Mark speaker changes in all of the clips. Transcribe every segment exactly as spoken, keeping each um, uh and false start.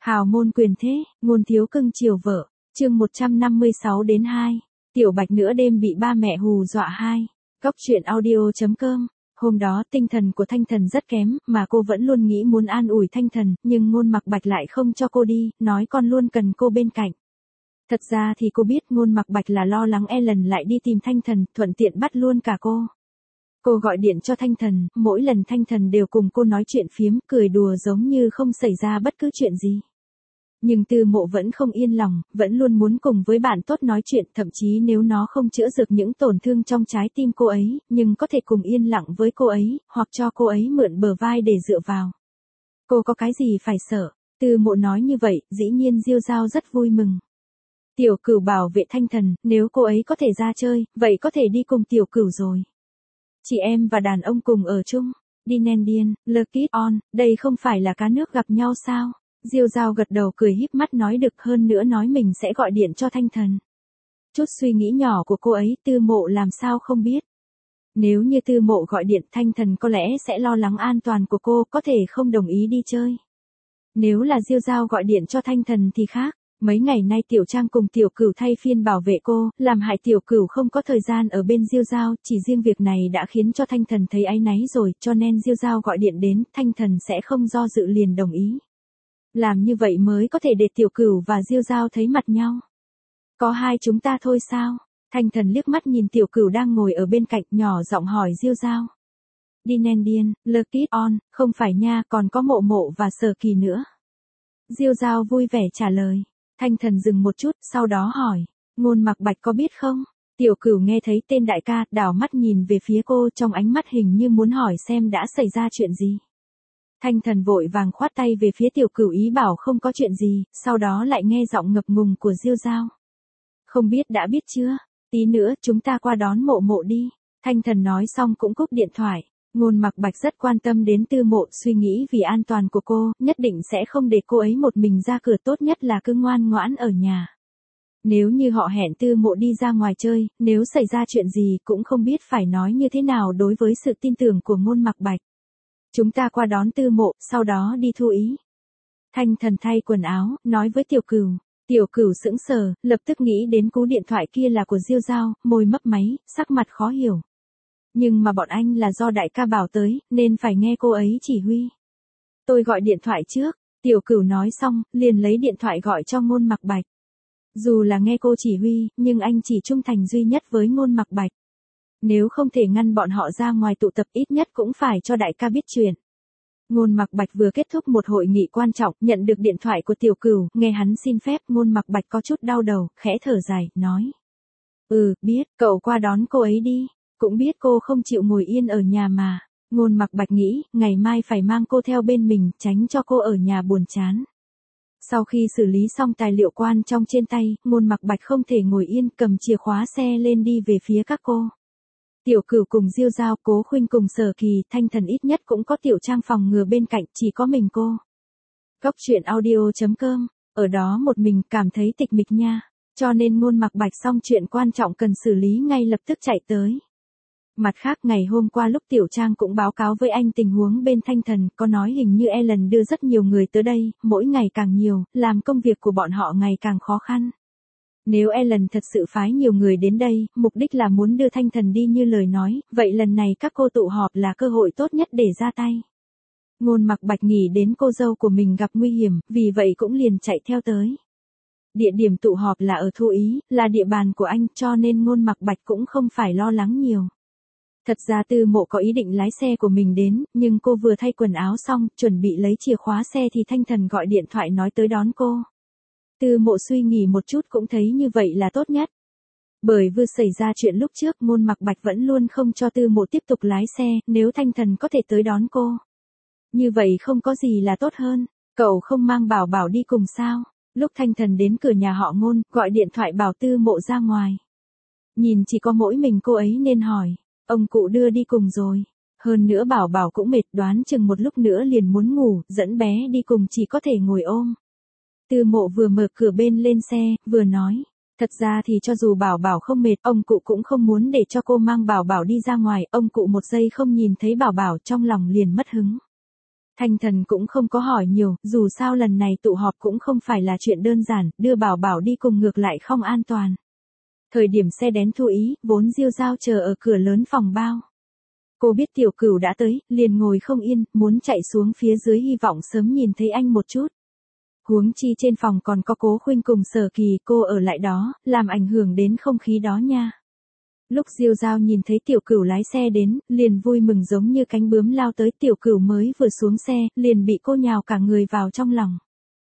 Speaker 1: Hào môn quyền thế, ngôn thiếu cưng chiều vợ, chương một trăm năm mươi sáu đến hai. Tiểu Bạch nửa đêm bị ba mẹ hù dọa hai. Góc truyện audio.com. Hôm đó tinh thần của Thanh Thần rất kém, mà cô vẫn luôn nghĩ muốn an ủi Thanh Thần, nhưng Ngôn Mặc Bạch lại không cho cô đi, nói con luôn cần cô bên cạnh. Thật ra thì cô biết Ngôn Mặc Bạch là lo lắng Ellen lại đi tìm Thanh Thần, thuận tiện bắt luôn cả cô. Cô gọi điện cho Thanh Thần, mỗi lần Thanh Thần đều cùng cô nói chuyện phiếm, cười đùa giống như không xảy ra bất cứ chuyện gì. Nhưng Tư Mộ vẫn không yên lòng, vẫn luôn muốn cùng với bạn tốt nói chuyện, thậm chí nếu nó không chữa được những tổn thương trong trái tim cô ấy, nhưng có thể cùng yên lặng với cô ấy, hoặc cho cô ấy mượn bờ vai để dựa vào. Cô có cái gì phải sợ? Tư Mộ nói như vậy, dĩ nhiên Diêu Giao rất vui mừng. Tiểu Cửu bảo vệ Thanh Thần, nếu cô ấy có thể ra chơi, vậy có thể đi cùng Tiểu Cửu rồi. Chị em và đàn ông cùng ở chung. Dinendian, Lucky on, đây không phải là cá nước gặp nhau sao? Diêu Giao gật đầu cười híp mắt nói được, hơn nữa nói mình sẽ gọi điện cho Thanh Thần. Chút suy nghĩ nhỏ của cô ấy Tư Mộ làm sao không biết. Nếu như Tư Mộ gọi điện, Thanh Thần có lẽ sẽ lo lắng an toàn của cô, có thể không đồng ý đi chơi. Nếu là Diêu Giao gọi điện cho Thanh Thần thì khác. Mấy ngày nay Tiểu Trang cùng Tiểu Cửu thay phiên bảo vệ cô, làm hại Tiểu Cửu không có thời gian ở bên Diêu Giao, chỉ riêng việc này đã khiến cho Thanh Thần thấy áy náy rồi, cho nên Diêu Giao gọi điện đến, Thanh Thần sẽ không do dự liền đồng ý. Làm như vậy mới có thể để Tiểu Cửu và Diêu Giao thấy mặt nhau. Có hai chúng ta thôi sao? Thanh Thần liếc mắt nhìn Tiểu Cửu đang ngồi ở bên cạnh, nhỏ giọng hỏi Diêu Giao. Dinendian, Lucky on, không phải nha, còn có Mộ Mộ và Sở Kỳ nữa. Diêu Giao vui vẻ trả lời. Thanh Thần dừng một chút, sau đó hỏi, Ngôn Mặc Bạch có biết không? Tiểu Cửu nghe thấy tên đại ca, đảo mắt nhìn về phía cô, trong ánh mắt hình như muốn hỏi xem đã xảy ra chuyện gì. Thanh Thần vội vàng khoát tay về phía Tiểu Cửu ý bảo không có chuyện gì, sau đó lại nghe giọng ngập ngùng của Diêu Giao. Không biết đã biết chưa? Tí nữa chúng ta qua đón Mộ Mộ đi. Thanh Thần nói xong cũng cúp điện thoại. Ngôn Mặc Bạch rất quan tâm đến Tư Mộ, suy nghĩ vì an toàn của cô, nhất định sẽ không để cô ấy một mình ra cửa, tốt nhất là cứ ngoan ngoãn ở nhà. Nếu như họ hẹn Tư Mộ đi ra ngoài chơi, nếu xảy ra chuyện gì cũng không biết phải nói như thế nào đối với sự tin tưởng của Ngôn Mặc Bạch. Chúng ta qua đón Tư Mộ, sau đó đi thu ý. Thanh Thần thay quần áo, nói với Tiểu Cửu. Tiểu Cửu sững sờ, lập tức nghĩ đến cú điện thoại kia là của Diêu Giao, môi mấp máy, sắc mặt khó hiểu. Nhưng mà bọn anh là do đại ca bảo tới, nên phải nghe cô ấy chỉ huy. Tôi gọi điện thoại trước, Tiểu Cửu nói xong, liền lấy điện thoại gọi cho Ngôn Mặc Bạch. Dù là nghe cô chỉ huy, nhưng anh chỉ trung thành duy nhất với Ngôn Mặc Bạch. Nếu không thể ngăn bọn họ ra ngoài tụ tập, ít nhất cũng phải cho đại ca biết chuyện. Ngôn Mặc Bạch vừa kết thúc một hội nghị quan trọng, nhận được điện thoại của Tiểu Cửu, nghe hắn xin phép, Ngôn Mặc Bạch có chút đau đầu, khẽ thở dài, nói. Ừ, biết, cậu qua đón cô ấy đi. Cũng biết cô không chịu ngồi yên ở nhà mà. Ngôn Mặc Bạch nghĩ, ngày mai phải mang cô theo bên mình, tránh cho cô ở nhà buồn chán. Sau khi xử lý xong tài liệu quan trong trên tay, Ngôn Mặc Bạch không thể ngồi yên, cầm chìa khóa xe lên đi về phía các cô. Tiểu Cửu cùng Diêu Giao, Cố Khuynh cùng Sở Kỳ, Thanh Thần ít nhất cũng có Tiểu Trang phòng ngừa bên cạnh, chỉ có mình cô. Góc truyện audio.com, ở đó một mình cảm thấy tịch mịch nha, cho nên Ngôn Mặc Bạch xong chuyện quan trọng cần xử lý ngay lập tức chạy tới. Mặt khác ngày hôm qua lúc Tiểu Trang cũng báo cáo với anh tình huống bên Thanh Thần, có nói hình như Ellen đưa rất nhiều người tới đây, mỗi ngày càng nhiều, làm công việc của bọn họ ngày càng khó khăn. Nếu Ellen thật sự phái nhiều người đến đây, mục đích là muốn đưa Thanh Thần đi như lời nói, vậy lần này các cô tụ họp là cơ hội tốt nhất để ra tay. Ngôn Mặc Bạch nghĩ đến cô dâu của mình gặp nguy hiểm, vì vậy cũng liền chạy theo tới. Địa điểm tụ họp là ở Thu Ý, là địa bàn của anh, cho nên Ngôn Mặc Bạch cũng không phải lo lắng nhiều. Thật ra Tư Mộ có ý định lái xe của mình đến, nhưng cô vừa thay quần áo xong, chuẩn bị lấy chìa khóa xe thì Thanh Thần gọi điện thoại nói tới đón cô. Tư Mộ suy nghĩ một chút cũng thấy như vậy là tốt nhất. Bởi vừa xảy ra chuyện lúc trước, Ngôn Mặc Bạch vẫn luôn không cho Tư Mộ tiếp tục lái xe, nếu Thanh Thần có thể tới đón cô. Như vậy không có gì là tốt hơn, cậu không mang Bảo Bảo đi cùng sao? Lúc Thanh Thần đến cửa nhà họ Ngôn, gọi điện thoại bảo Tư Mộ ra ngoài. Nhìn chỉ có mỗi mình cô ấy nên hỏi. Ông cụ đưa đi cùng rồi. Hơn nữa Bảo Bảo cũng mệt, đoán chừng một lúc nữa liền muốn ngủ, dẫn bé đi cùng chỉ có thể ngồi ôm. Tư Mộ vừa mở cửa bên lên xe, vừa nói. Thật ra thì cho dù Bảo Bảo không mệt, ông cụ cũng không muốn để cho cô mang Bảo Bảo đi ra ngoài. Ông cụ một giây không nhìn thấy Bảo Bảo trong lòng liền mất hứng. Thanh Thần cũng không có hỏi nhiều, dù sao lần này tụ họp cũng không phải là chuyện đơn giản, đưa Bảo Bảo đi cùng ngược lại không an toàn. Thời điểm xe đến Thu Ý, vốn Diêu Giao chờ ở cửa lớn phòng bao. Cô biết Tiểu Cửu đã tới, liền ngồi không yên, muốn chạy xuống phía dưới hy vọng sớm nhìn thấy anh một chút. Huống chi trên phòng còn có Cố Khuynh cùng Sở Kỳ, cô ở lại đó, làm ảnh hưởng đến không khí đó nha. Lúc Diêu Giao nhìn thấy Tiểu Cửu lái xe đến, liền vui mừng giống như cánh bướm lao tới. Tiểu Cửu mới vừa xuống xe, liền bị cô nhào cả người vào trong lòng.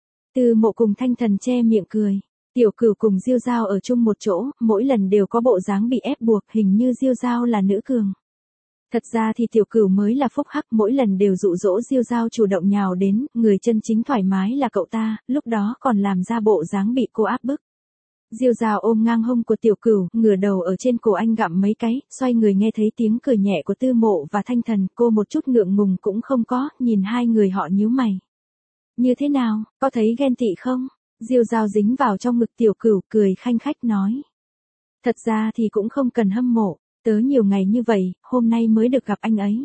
Speaker 1: Tư Mộ cùng Thanh Thần che miệng cười. Tiểu Cửu cùng Diêu Giao ở chung một chỗ, mỗi lần đều có bộ dáng bị ép buộc, hình như Diêu Giao là nữ cường. Thật ra thì Tiểu Cửu mới là phúc hắc, mỗi lần đều dụ dỗ Diêu Giao chủ động nhào đến, người chân chính thoải mái là cậu ta, lúc đó còn làm ra bộ dáng bị cô áp bức. Diêu Giao ôm ngang hông của Tiểu Cửu, ngửa đầu ở trên cổ anh gặm mấy cái, xoay người nghe thấy tiếng cười nhẹ của Tư Mộ và Thanh Thần, cô một chút ngượng ngùng cũng không có, nhìn hai người họ nhíu mày. Như thế nào, có thấy ghen tị không? Diêu Giao dính vào trong ngực Tiểu Cửu, cười khanh khách nói. Thật ra thì cũng không cần hâm mộ, tớ nhiều ngày như vậy, hôm nay mới được gặp anh ấy.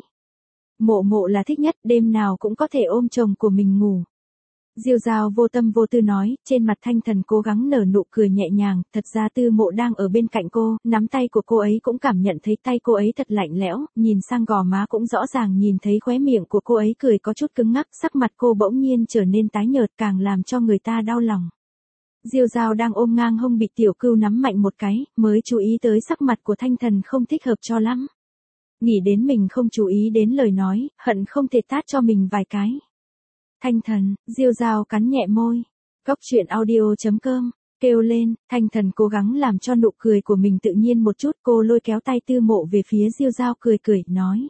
Speaker 1: Mộ Mộ là thích nhất, đêm nào cũng có thể ôm chồng của mình ngủ. Diêu Giao vô tâm vô tư nói, trên mặt Thanh Thần cố gắng nở nụ cười nhẹ nhàng, thật ra Tư Mộ đang ở bên cạnh cô, nắm tay của cô ấy cũng cảm nhận thấy tay cô ấy thật lạnh lẽo, nhìn sang gò má cũng rõ ràng nhìn thấy khóe miệng của cô ấy cười có chút cứng ngắc, sắc mặt cô bỗng nhiên trở nên tái nhợt càng làm cho người ta đau lòng. Diêu Giao đang ôm ngang hông bị Tiểu Cửu nắm mạnh một cái, mới chú ý tới sắc mặt của Thanh Thần không thích hợp cho lắm. Nghĩ đến mình không chú ý đến lời nói, hận không thể tát cho mình vài cái. Thanh Thần, Diêu Giao cắn nhẹ môi. Góc truyện audio chấm com, kêu lên, Thanh Thần cố gắng làm cho nụ cười của mình tự nhiên một chút, cô lôi kéo tay Tư Mộ về phía Diêu Giao cười cười, nói.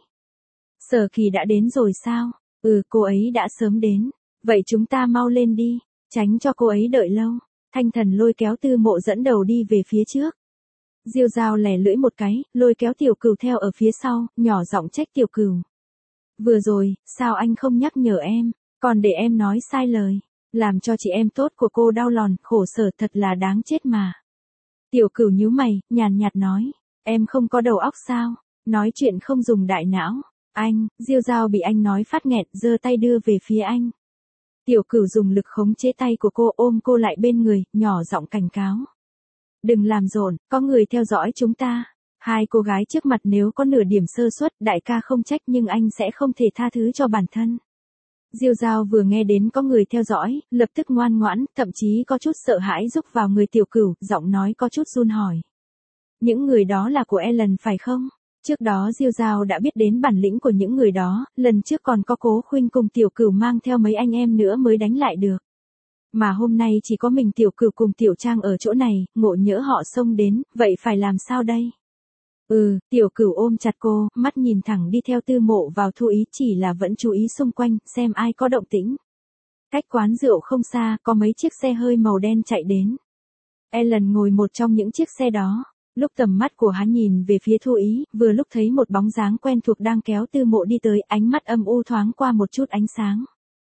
Speaker 1: Sở Kỳ đã đến rồi sao? Ừ, cô ấy đã sớm đến. Vậy chúng ta mau lên đi, tránh cho cô ấy đợi lâu. Thanh Thần lôi kéo Tư Mộ dẫn đầu đi về phía trước. Diêu Giao lẻ lưỡi một cái, lôi kéo Tiểu Cửu theo ở phía sau, nhỏ giọng trách Tiểu Cửu. Vừa rồi, sao anh không nhắc nhở em? Còn để em nói sai lời, làm cho chị em tốt của cô đau lòng, khổ sở thật là đáng chết mà. Tiểu Cửu nhíu mày, nhàn nhạt nói, em không có đầu óc sao, nói chuyện không dùng đại não. Anh, Diêu Giao bị anh nói phát nghẹn, giơ tay đưa về phía anh. Tiểu Cửu dùng lực khống chế tay của cô, ôm cô lại bên người, nhỏ giọng cảnh cáo. Đừng làm rộn, có người theo dõi chúng ta. Hai cô gái trước mặt nếu có nửa điểm sơ suất, đại ca không trách nhưng anh sẽ không thể tha thứ cho bản thân. Diêu Giao vừa nghe đến có người theo dõi, lập tức ngoan ngoãn, thậm chí có chút sợ hãi rúc vào người Tiểu Cửu, giọng nói có chút run hỏi. Những người đó là của Ellen phải không? Trước đó Diêu Giao đã biết đến bản lĩnh của những người đó, lần trước còn có Cố Khuynh cùng Tiểu Cửu mang theo mấy anh em nữa mới đánh lại được. Mà hôm nay chỉ có mình Tiểu Cửu cùng Tiểu Trang ở chỗ này, ngộ nhỡ họ xông đến, vậy phải làm sao đây? Ừ, Tiểu Cửu ôm chặt cô, mắt nhìn thẳng đi theo Tư Mộ vào Thu Ý, chỉ là vẫn chú ý xung quanh, xem ai có động tĩnh. Cách quán rượu không xa, có mấy chiếc xe hơi màu đen chạy đến. Ellen ngồi một trong những chiếc xe đó. Lúc tầm mắt của hắn nhìn về phía Thu Ý, vừa lúc thấy một bóng dáng quen thuộc đang kéo Tư Mộ đi tới, ánh mắt âm u thoáng qua một chút ánh sáng.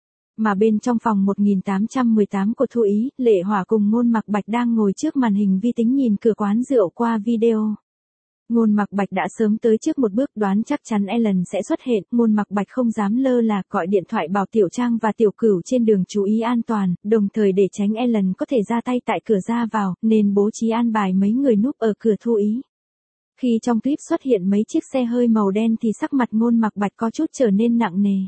Speaker 1: Mà bên trong phòng một nghìn tám trăm mười tám của Thu Ý, Lệ Hỏa cùng Ngôn Mặc Bạch đang ngồi trước màn hình vi tính nhìn cửa quán rượu qua video. Ngôn Mặc Bạch đã sớm tới trước một bước, đoán chắc chắn Ellen sẽ xuất hiện, Ngôn Mặc Bạch không dám lơ là, gọi điện thoại bảo Tiểu Trang và Tiểu Cửu trên đường chú ý an toàn, đồng thời để tránh Ellen có thể ra tay tại cửa ra vào, nên bố trí an bài mấy người núp ở cửa Thu Ý. Khi trong clip xuất hiện mấy chiếc xe hơi màu đen thì sắc mặt Ngôn Mặc Bạch có chút trở nên nặng nề.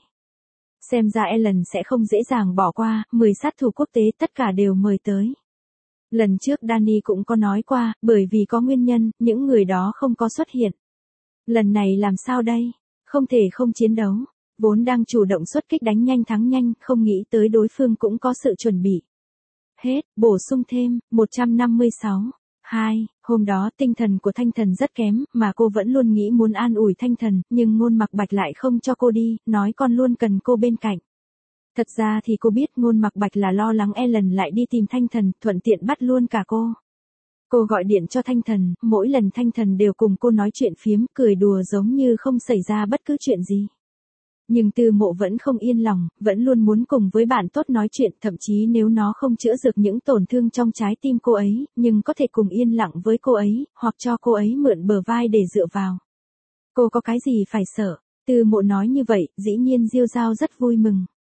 Speaker 1: Xem ra Ellen sẽ không dễ dàng bỏ qua, mười sát thủ quốc tế tất cả đều mời tới. Lần trước Danny cũng có nói qua, bởi vì có nguyên nhân, những người đó không có xuất hiện. Lần này làm sao đây? Không thể không chiến đấu. Vốn đang chủ động xuất kích đánh nhanh thắng nhanh, không nghĩ tới đối phương cũng có sự chuẩn bị. Hết, bổ sung thêm, một trăm năm mươi sáu. hai. Hôm đó tinh thần của Thanh Thần rất kém, mà cô vẫn luôn nghĩ muốn an ủi Thanh Thần, nhưng Ngôn Mặc Bạch lại không cho cô đi, nói con luôn cần cô bên cạnh. Thật ra thì cô biết Ngôn Mặc Bạch là lo lắng Ellen lại đi tìm Thanh Thần, thuận tiện bắt luôn cả cô. Cô gọi điện cho Thanh Thần, mỗi lần Thanh Thần đều cùng cô nói chuyện phiếm, cười đùa giống như không xảy ra bất cứ chuyện gì. Nhưng Tư Mộ vẫn không yên lòng, vẫn luôn muốn cùng với bạn tốt nói chuyện, thậm chí nếu nó không chữa được những tổn thương trong trái tim cô ấy, nhưng có thể cùng yên lặng với cô ấy, hoặc cho cô ấy mượn bờ vai để dựa vào. Cô có cái gì phải sợ? Tư Mộ nói như vậy, dĩ nhiên Diêu Giao rất vui mừng.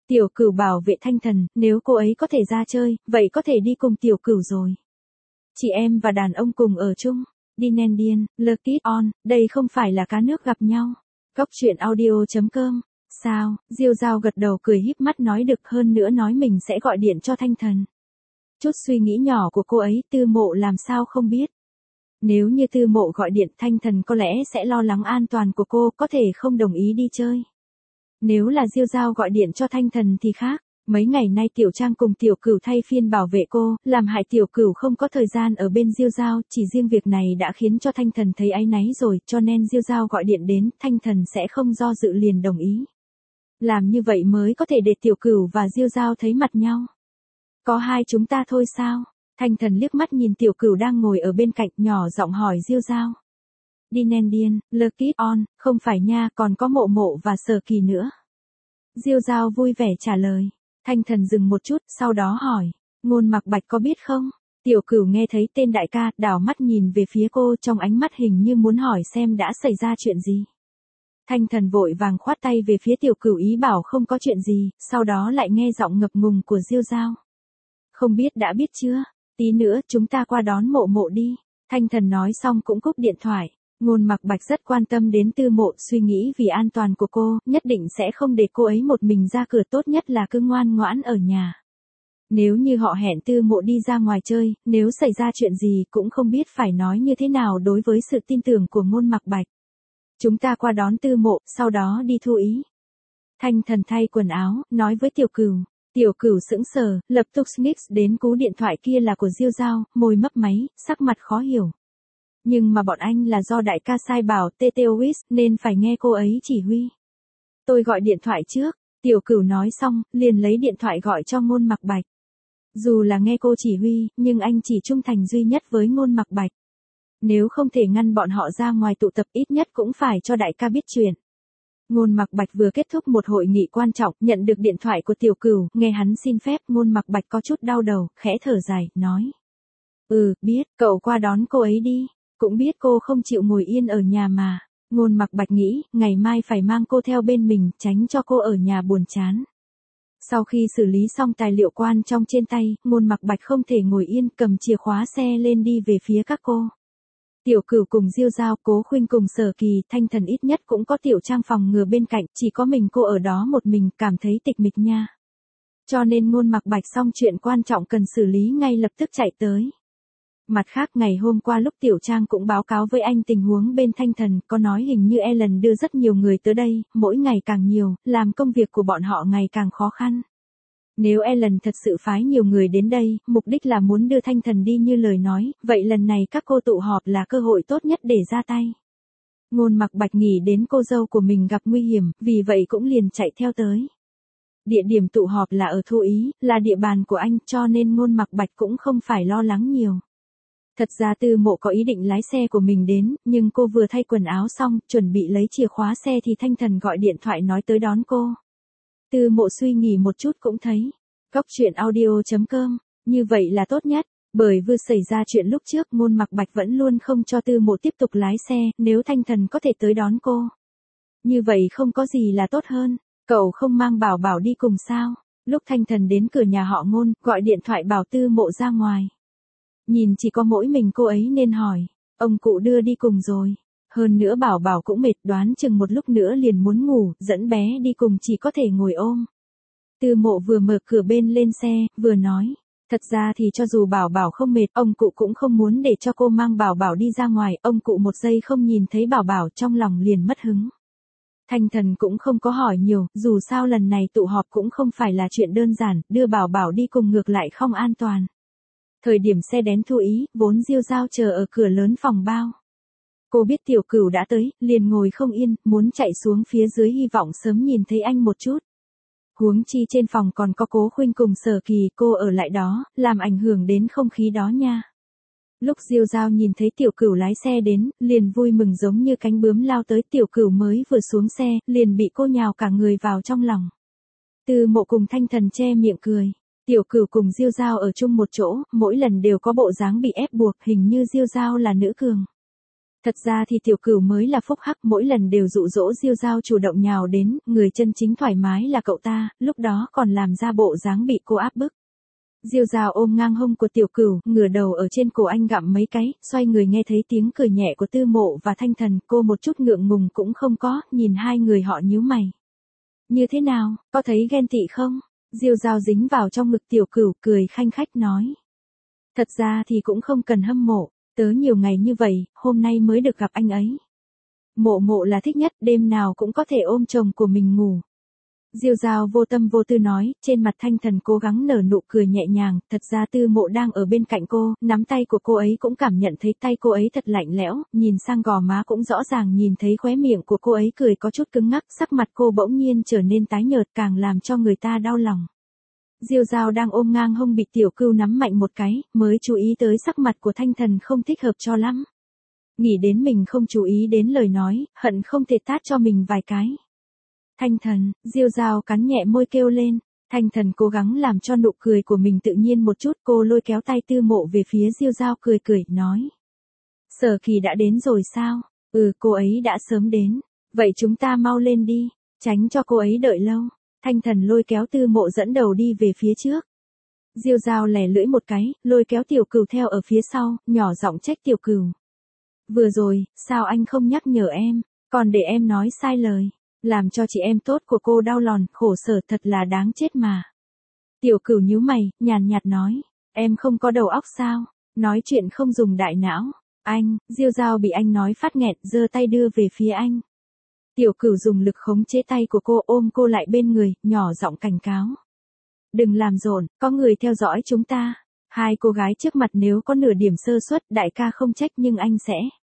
Speaker 1: Tiểu Cửu bảo vệ Thanh Thần, nếu cô ấy có thể ra chơi, vậy có thể đi cùng Tiểu Cửu rồi. Chị em và đàn ông cùng ở chung. Dinendian, Lucky On, đây không phải là cá nước gặp nhau. Góc truyện audio chấm com. Sao, Diêu Giao gật đầu cười híp mắt nói được, hơn nữa nói mình sẽ gọi điện cho Thanh Thần. Chút suy nghĩ nhỏ của cô ấy Tư Mộ làm sao không biết. Nếu như Tư Mộ gọi điện, Thanh Thần có lẽ sẽ lo lắng an toàn của cô, có thể không đồng ý đi chơi. Nếu là Diêu Giao gọi điện cho Thanh Thần thì khác. Mấy ngày nay Tiểu Trang cùng Tiểu Cửu thay phiên bảo vệ cô, làm hại Tiểu Cửu không có thời gian ở bên Diêu Giao, chỉ riêng việc này đã khiến cho Thanh Thần thấy áy náy rồi, cho nên Diêu Giao gọi điện đến, Thanh Thần sẽ không do dự liền đồng ý. Làm như vậy mới có thể để Tiểu Cửu và Diêu Giao thấy mặt nhau. Có hai chúng ta thôi sao? Thanh Thần liếc mắt nhìn Tiểu Cửu đang ngồi ở bên cạnh, nhỏ giọng hỏi Diêu Giao. Dinendian, Lucky On, không phải nha, còn có Mộ Mộ và Sở Kỳ nữa. Diêu Giao vui vẻ trả lời. Thanh Thần dừng một chút, sau đó hỏi, Ngôn Mặc Bạch có biết không? Tiểu Cửu nghe thấy tên đại ca, đảo mắt nhìn về phía cô, trong ánh mắt hình như muốn hỏi xem đã xảy ra chuyện gì. Thanh Thần vội vàng khoát tay về phía Tiểu Cửu ý bảo không có chuyện gì, sau đó lại nghe giọng ngập ngùng của Diêu Giao. Không biết đã biết chưa, tí nữa chúng ta qua đón Mộ Mộ đi. Thanh Thần nói xong cũng cúp điện thoại. Ngôn Mặc Bạch rất quan tâm đến Tư Mộ, suy nghĩ vì an toàn của cô, nhất định sẽ không để cô ấy một mình ra cửa, tốt nhất là cứ ngoan ngoãn ở nhà. Nếu như họ hẹn Tư Mộ đi ra ngoài chơi, nếu xảy ra chuyện gì cũng không biết phải nói như thế nào đối với sự tin tưởng của Ngôn Mặc Bạch. Chúng ta qua đón Tư Mộ, sau đó đi thu ý. Thanh Thần thay quần áo, nói với Tiểu Cửu. Tiểu Cửu sững sờ, lập tức snitch đến cú điện thoại kia là của Diêu Giao, môi mấp máy, sắc mặt khó hiểu. Nhưng mà bọn anh là do đại ca sai bảo tê tê o ét nên phải nghe cô ấy chỉ huy. Tôi gọi điện thoại trước, Tiểu Cửu nói xong, liền lấy điện thoại gọi cho Ngôn Mặc Bạch. Dù là nghe cô chỉ huy, nhưng anh chỉ trung thành duy nhất với Ngôn Mặc Bạch. Nếu không thể ngăn bọn họ ra ngoài tụ tập, ít nhất cũng phải cho đại ca biết chuyện. Ngôn Mặc Bạch vừa kết thúc một hội nghị quan trọng, nhận được điện thoại của Tiểu Cửu, nghe hắn xin phép, Ngôn Mặc Bạch có chút đau đầu, khẽ thở dài, nói. Ừ, biết, cậu qua đón cô ấy đi. Cũng biết cô không chịu ngồi yên ở nhà mà. Ngôn Mặc Bạch nghĩ, ngày mai phải mang cô theo bên mình, tránh cho cô ở nhà buồn chán. Sau khi xử lý xong tài liệu quan trong trên tay, Ngôn Mặc Bạch không thể ngồi yên, cầm chìa khóa xe lên đi về phía các cô. Tiểu Cửu cùng Diêu Giao, Cố Khuynh cùng Sở Kỳ, Thanh Thần ít nhất cũng có Tiểu Trang phòng ngừa bên cạnh, chỉ có mình cô ở đó một mình, cảm thấy tịch mịch nha. Cho nên Ngôn Mặc Bạch xong chuyện quan trọng cần xử lý ngay lập tức chạy tới. Mặt khác ngày hôm qua lúc Tiểu Trang cũng báo cáo với anh tình huống bên Thanh Thần, có nói hình như Ellen đưa rất nhiều người tới đây, mỗi ngày càng nhiều, làm công việc của bọn họ ngày càng khó khăn. Nếu Ellen thật sự phái nhiều người đến đây, mục đích là muốn đưa Thanh Thần đi như lời nói, vậy lần này các cô tụ họp là cơ hội tốt nhất để ra tay. Ngôn Mặc Bạch nghĩ đến cô dâu của mình gặp nguy hiểm, vì vậy cũng liền chạy theo tới. Địa điểm tụ họp là ở Thu Ý, là địa bàn của anh, cho nên Ngôn Mặc Bạch cũng không phải lo lắng nhiều. Thật ra Tư Mộ có ý định lái xe của mình đến, nhưng cô vừa thay quần áo xong, chuẩn bị lấy chìa khóa xe thì Thanh Thần gọi điện thoại nói tới đón cô. Tư Mộ suy nghĩ một chút cũng thấy. Góc truyện audio chấm com, như vậy là tốt nhất, bởi vừa xảy ra chuyện lúc trước Ngôn Mặc Bạch vẫn luôn không cho Tư Mộ tiếp tục lái xe, nếu Thanh Thần có thể tới đón cô. Như vậy không có gì là tốt hơn, cậu không mang Bảo Bảo đi cùng sao? Lúc Thanh Thần đến cửa nhà họ Ngôn, gọi điện thoại bảo Tư Mộ ra ngoài. Nhìn chỉ có mỗi mình cô ấy nên hỏi, ông cụ đưa đi cùng rồi. Hơn nữa Bảo Bảo cũng mệt, đoán chừng một lúc nữa liền muốn ngủ, dẫn bé đi cùng chỉ có thể ngồi ôm. Tư Mộ vừa mở cửa bên lên xe, vừa nói, thật ra thì cho dù Bảo Bảo không mệt, ông cụ cũng không muốn để cho cô mang Bảo Bảo đi ra ngoài, ông cụ một giây không nhìn thấy Bảo Bảo trong lòng liền mất hứng. Thanh Thần cũng không có hỏi nhiều, dù sao lần này tụ họp cũng không phải là chuyện đơn giản, đưa Bảo Bảo đi cùng ngược lại không an toàn. Thời điểm xe đến Thu Ý, vốn Diêu Giao chờ ở cửa lớn phòng bao. Cô biết Tiểu Cửu đã tới, liền ngồi không yên, muốn chạy xuống phía dưới hy vọng sớm nhìn thấy anh một chút. Huống chi trên phòng còn có Cố Khuynh cùng Sở Kỳ, cô ở lại đó, làm ảnh hưởng đến không khí đó nha. Lúc Diêu Giao nhìn thấy Tiểu Cửu lái xe đến, liền vui mừng giống như cánh bướm lao tới, Tiểu Cửu mới vừa xuống xe, liền bị cô nhào cả người vào trong lòng. Tư Mộ cùng Thanh Thần che miệng cười. Tiểu Cửu cùng Diêu Giao ở chung một chỗ, mỗi lần đều có bộ dáng bị ép buộc, hình như Diêu Giao là nữ cường. Thật ra thì tiểu cửu mới là phúc hắc, mỗi lần đều dụ dỗ Diêu Giao chủ động nhào đến, người chân chính thoải mái là cậu ta, lúc đó còn làm ra bộ dáng bị cô áp bức. Diêu Giao ôm ngang hông của tiểu cửu, ngửa đầu ở trên cổ anh gặm mấy cái, xoay người nghe thấy tiếng cười nhẹ của Tư Mộ và Thanh Thần, cô một chút ngượng ngùng cũng không có, nhìn hai người họ nhíu mày. Như thế nào, có thấy ghen tị không? Diêu Giao dính vào trong ngực tiểu cửu, cười khanh khách nói. Thật ra thì cũng không cần hâm mộ, tớ nhiều ngày như vậy, hôm nay mới được gặp anh ấy. Mộ mộ là thích nhất, đêm nào cũng có thể ôm chồng của mình ngủ. Diêu Giao vô tâm vô tư nói, trên mặt Thanh Thần cố gắng nở nụ cười nhẹ nhàng, thật ra Tư Mộ đang ở bên cạnh cô, nắm tay của cô ấy cũng cảm nhận thấy tay cô ấy thật lạnh lẽo, nhìn sang gò má cũng rõ ràng nhìn thấy khóe miệng của cô ấy cười có chút cứng ngắc, sắc mặt cô bỗng nhiên trở nên tái nhợt càng làm cho người ta đau lòng. Diêu Giao đang ôm ngang hông bị tiểu cưu nắm mạnh một cái, mới chú ý tới sắc mặt của Thanh Thần không thích hợp cho lắm. Nghĩ đến mình không chú ý đến lời nói, hận không thể tát cho mình vài cái. Thanh Thần, Diêu Giao cắn nhẹ môi kêu lên. Thanh Thần cố gắng làm cho nụ cười của mình tự nhiên một chút, cô lôi kéo tay Tư Mộ về phía Diêu Giao cười cười, nói. Sở Kỳ đã đến rồi sao? Ừ, cô ấy đã sớm đến. Vậy chúng ta mau lên đi, tránh cho cô ấy đợi lâu. Thanh Thần lôi kéo Tư Mộ dẫn đầu đi về phía trước. Diêu Giao lẻ lưỡi một cái, lôi kéo tiểu cừu theo ở phía sau, nhỏ giọng trách tiểu cừu. Vừa rồi, sao anh không nhắc nhở em, còn để em nói sai lời. Làm cho chị em tốt của cô đau lòng, khổ sở thật là đáng chết mà. Tiểu cửu nhíu mày, nhàn nhạt nói. Em không có đầu óc sao? Nói chuyện không dùng đại não. Anh, Diêu Giao bị anh nói phát nghẹn, giơ tay đưa về phía anh. Tiểu cửu dùng lực khống chế tay của cô ôm cô lại bên người, nhỏ giọng cảnh cáo. Đừng làm rộn, có người theo dõi chúng ta. Hai cô gái trước mặt nếu có nửa điểm sơ suất, đại ca không trách nhưng anh sẽ.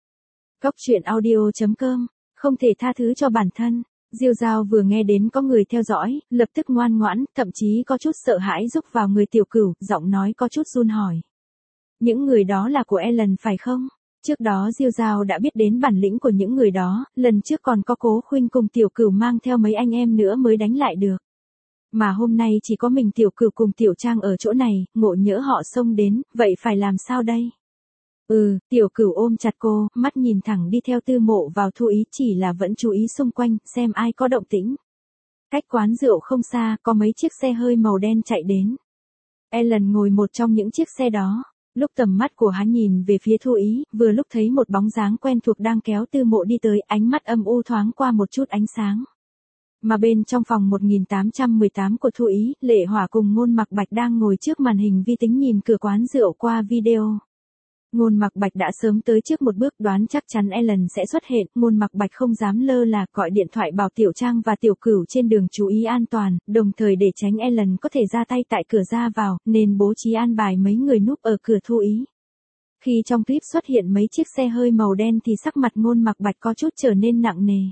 Speaker 1: Cốc truyện audio chấm com, không thể tha thứ cho bản thân. Diêu Giao vừa nghe đến có người theo dõi, lập tức ngoan ngoãn, thậm chí có chút sợ hãi rúc vào người tiểu cửu, giọng nói có chút run hỏi. Những người đó là của Ellen phải không? Trước đó Diêu Giao đã biết đến bản lĩnh của những người đó, lần trước còn có Cố Khuynh cùng tiểu cửu mang theo mấy anh em nữa mới đánh lại được. Mà hôm nay chỉ có mình tiểu cửu cùng tiểu trang ở chỗ này, ngộ nhỡ họ xông đến, vậy phải làm sao đây? Ừ, tiểu cửu ôm chặt cô, mắt nhìn thẳng đi theo Tư Mộ vào Thu Ý, chỉ là vẫn chú ý xung quanh, xem ai có động tĩnh. Cách quán rượu không xa, có mấy chiếc xe hơi màu đen chạy đến. Ellen ngồi một trong những chiếc xe đó. Lúc tầm mắt của hắn nhìn về phía Thu Ý, vừa lúc thấy một bóng dáng quen thuộc đang kéo Tư Mộ đi tới, ánh mắt âm u thoáng qua một chút ánh sáng. Mà bên trong phòng một nghìn tám trăm mười tám của Thu Ý, Lệ Hỏa cùng Ngôn Mặc Bạch đang ngồi trước màn hình vi tính nhìn cửa quán rượu qua video. Ngôn Mặc Bạch đã sớm tới trước một bước, đoán chắc chắn Ellen sẽ xuất hiện, Ngôn Mặc Bạch không dám lơ là, gọi điện thoại bảo Tiểu Trang và Tiểu Cửu trên đường chú ý an toàn, đồng thời để tránh Ellen có thể ra tay tại cửa ra vào, nên bố trí an bài mấy người núp ở cửa Thu Ý. Khi trong clip xuất hiện mấy chiếc xe hơi màu đen thì sắc mặt Ngôn Mặc Bạch có chút trở nên nặng nề.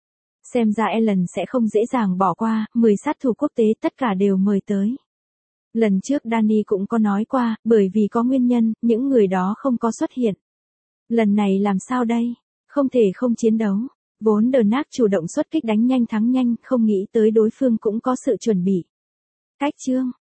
Speaker 1: Xem ra Ellen sẽ không dễ dàng bỏ qua, mười sát thủ quốc tế tất cả đều mời tới. Lần trước Danny cũng có nói qua, bởi vì có nguyên nhân, những người đó không có xuất hiện. Lần này làm sao đây? Không thể không chiến đấu. Vốn The Knack chủ động xuất kích đánh nhanh thắng nhanh, không nghĩ tới đối phương cũng có sự chuẩn bị. Cách chương